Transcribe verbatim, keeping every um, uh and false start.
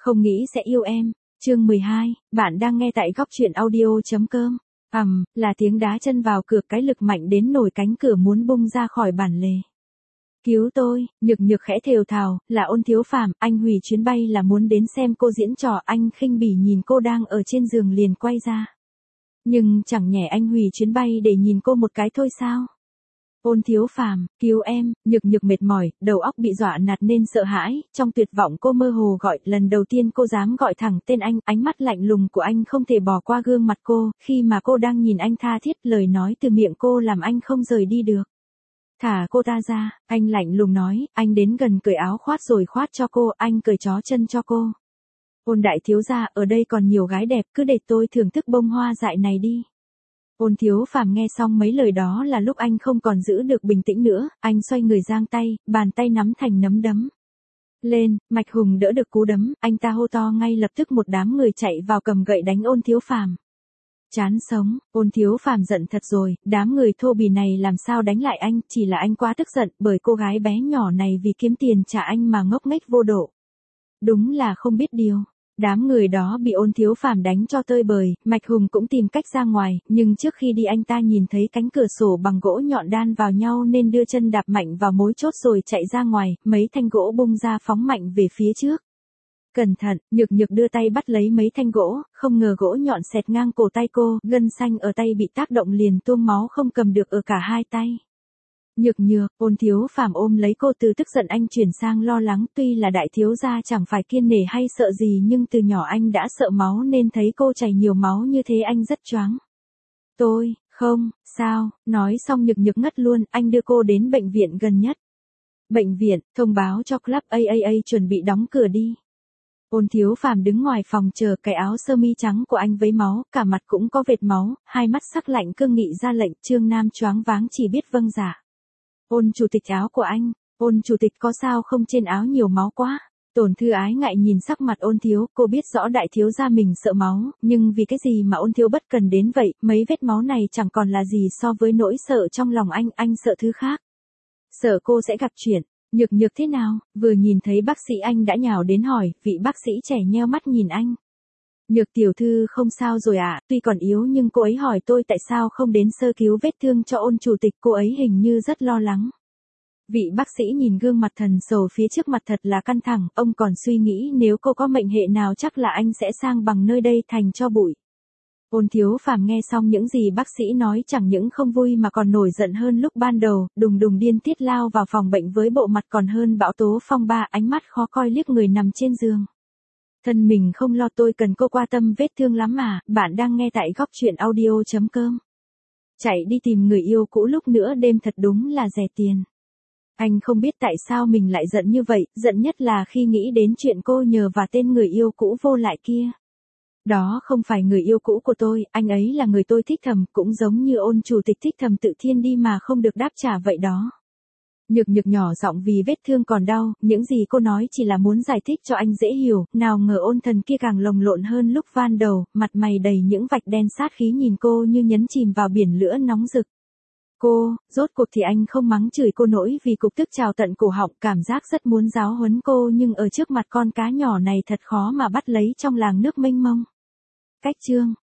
Không nghĩ sẽ yêu em. Chương mười hai, bạn đang nghe tại góc truyện audio.com. Ầm, là tiếng đá chân vào cửa, cái lực mạnh đến nổi cánh cửa muốn bung ra khỏi bản lề. Cứu tôi, Nhược Nhược khẽ thều thào, là Ôn Thiếu Phàm, anh hủy chuyến bay là muốn đến xem cô diễn trò. Anh khinh bỉ nhìn cô đang ở trên giường liền quay ra. Nhưng chẳng nhẽ anh hủy chuyến bay để nhìn cô một cái thôi sao? Ôn Thiếu Phàm, cứu em. Nhược Nhược mệt mỏi, đầu óc bị dọa nạt nên sợ hãi, trong tuyệt vọng cô mơ hồ gọi, lần đầu tiên cô dám gọi thẳng tên anh, ánh mắt lạnh lùng của anh không thể bỏ qua gương mặt cô, khi mà cô đang nhìn anh tha thiết, lời nói từ miệng cô làm anh không rời đi được. Thả cô ta ra, anh lạnh lùng nói, anh đến gần cởi áo khoác rồi khoác cho cô, anh cởi chó chân cho cô. Ôn đại thiếu gia, ở đây còn nhiều gái đẹp, cứ để tôi thưởng thức bông hoa dại này đi. Ôn Thiếu Phàm nghe xong mấy lời đó là lúc anh không còn giữ được bình tĩnh nữa, anh xoay người giang tay, bàn tay nắm thành nắm đấm. Lên, Mạch Hùng đỡ được cú đấm, anh ta hô to ngay lập tức một đám người chạy vào cầm gậy đánh Ôn Thiếu Phàm. Chán sống, Ôn Thiếu Phàm giận thật rồi, đám người thô bỉ này làm sao đánh lại anh, chỉ là anh quá tức giận bởi cô gái bé nhỏ này vì kiếm tiền trả anh mà ngốc nghếch vô độ. Đúng là không biết điều. Đám người đó bị Ôn Thiếu Phàm đánh cho tơi bời, Mạch Hùng cũng tìm cách ra ngoài, nhưng trước khi đi anh ta nhìn thấy cánh cửa sổ bằng gỗ nhọn đan vào nhau nên đưa chân đạp mạnh vào mối chốt rồi chạy ra ngoài, mấy thanh gỗ bung ra phóng mạnh về phía trước. Cẩn thận, Nhược Nhược đưa tay bắt lấy mấy thanh gỗ, không ngờ gỗ nhọn xẹt ngang cổ tay cô, gân xanh ở tay bị tác động liền tuôn máu không cầm được ở cả hai tay. Nhược Nhược, Ôn Thiếu Phàm ôm lấy cô, từ tức giận anh chuyển sang lo lắng, tuy là đại thiếu gia chẳng phải kiêng nể hay sợ gì nhưng từ nhỏ anh đã sợ máu nên thấy cô chảy nhiều máu như thế anh rất choáng. Tôi, không, sao, nói xong Nhược Nhược ngất luôn, anh đưa cô đến bệnh viện gần nhất. Bệnh viện, thông báo cho Club a a a chuẩn bị đóng cửa đi. Ôn Thiếu Phàm đứng ngoài phòng chờ, cái áo sơ mi trắng của anh với máu, cả mặt cũng có vệt máu, hai mắt sắc lạnh cương nghị ra lệnh, Trương Nam choáng váng chỉ biết vâng dạ. Ôn chủ tịch, áo của anh. Ôn chủ tịch có sao không, trên áo nhiều máu quá. Tổn Thư Ái ngại nhìn sắc mặt Ôn Thiếu, cô biết rõ đại thiếu gia mình sợ máu, nhưng vì cái gì mà Ôn Thiếu bất cần đến vậy, mấy vết máu này chẳng còn là gì so với nỗi sợ trong lòng anh, anh sợ thứ khác. Sợ cô sẽ gặp chuyện. Nhược Nhược thế nào, vừa nhìn thấy bác sĩ anh đã nhào đến hỏi, vị bác sĩ trẻ nheo mắt nhìn anh. Nhược tiểu thư không sao rồi ạ, à, tuy còn yếu nhưng cô ấy hỏi tôi tại sao không đến sơ cứu vết thương cho Ôn chủ tịch, cô ấy hình như rất lo lắng. Vị bác sĩ nhìn gương mặt thần sầu phía trước mặt thật là căng thẳng, ông còn suy nghĩ nếu cô có mệnh hệ nào chắc là anh sẽ sang bằng nơi đây thành cho bụi. Ôn Thiếu Phàm nghe xong những gì bác sĩ nói chẳng những không vui mà còn nổi giận hơn lúc ban đầu, đùng đùng điên tiết lao vào phòng bệnh với bộ mặt còn hơn bão tố phong ba, ánh mắt khó coi liếc người nằm trên giường. Thân mình không lo, tôi cần cô qua tâm vết thương lắm mà, bạn đang nghe tại góc truyện audio.com. Chạy đi tìm người yêu cũ lúc nửa đêm thật đúng là rẻ tiền. Anh không biết tại sao mình lại giận như vậy, giận nhất là khi nghĩ đến chuyện cô nhờ và tên người yêu cũ vô lại kia. Đó không phải người yêu cũ của tôi, anh ấy là người tôi thích thầm, cũng giống như Ôn chủ tịch thích thầm Tự Thiên đi mà không được đáp trả vậy đó. Nhược Nhược nhỏ giọng vì vết thương còn đau, những gì cô nói chỉ là muốn giải thích cho anh dễ hiểu, nào ngờ Ôn thần kia càng lồng lộn hơn lúc van đầu, mặt mày đầy những vạch đen sát khí nhìn cô như nhấn chìm vào biển lửa nóng rực. Cô, rốt cuộc thì anh không mắng chửi cô nổi vì cục tức trào tận cổ họng, cảm giác rất muốn giáo huấn cô nhưng ở trước mặt con cá nhỏ này thật khó mà bắt lấy trong làng nước mênh mông. Cách chương,